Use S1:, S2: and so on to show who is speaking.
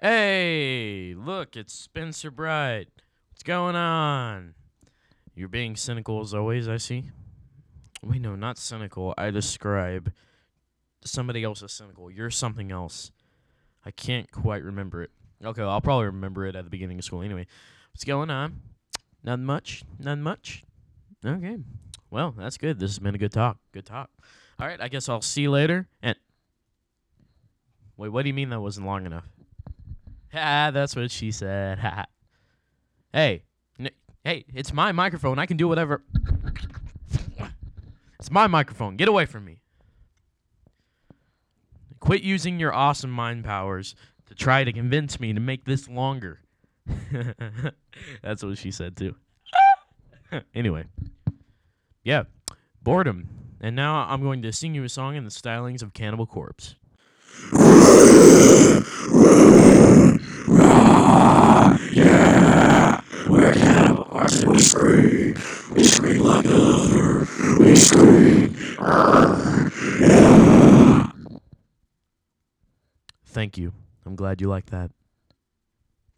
S1: Hey, look, it's Spencer Bright. What's going on? You're being cynical as always, I see. Wait, no, not cynical. I describe somebody else as cynical. You're something else. I can't quite remember it. Okay, well, I'll probably remember it at the beginning of school. Anyway, what's going on? Nothing much. Nothing much. Okay. Well, that's good. This has been a good talk. Good talk. All right, I guess I'll see you later. And wait, what do you mean that wasn't long enough? Ha, that's what she said. Ha. Hey, hey, it's my microphone. I can do whatever. It's my microphone. Get away from me. Quit using your awesome mind powers to try to convince me to make this longer. That's what she said too. Anyway, yeah, boredom. And now I'm going to sing you a song in the stylings of Cannibal Corpse.
S2: Yeah, we're cannibals and we scream. We scream like thunder. We scream. Yeah.
S1: Thank you. I'm glad you like that.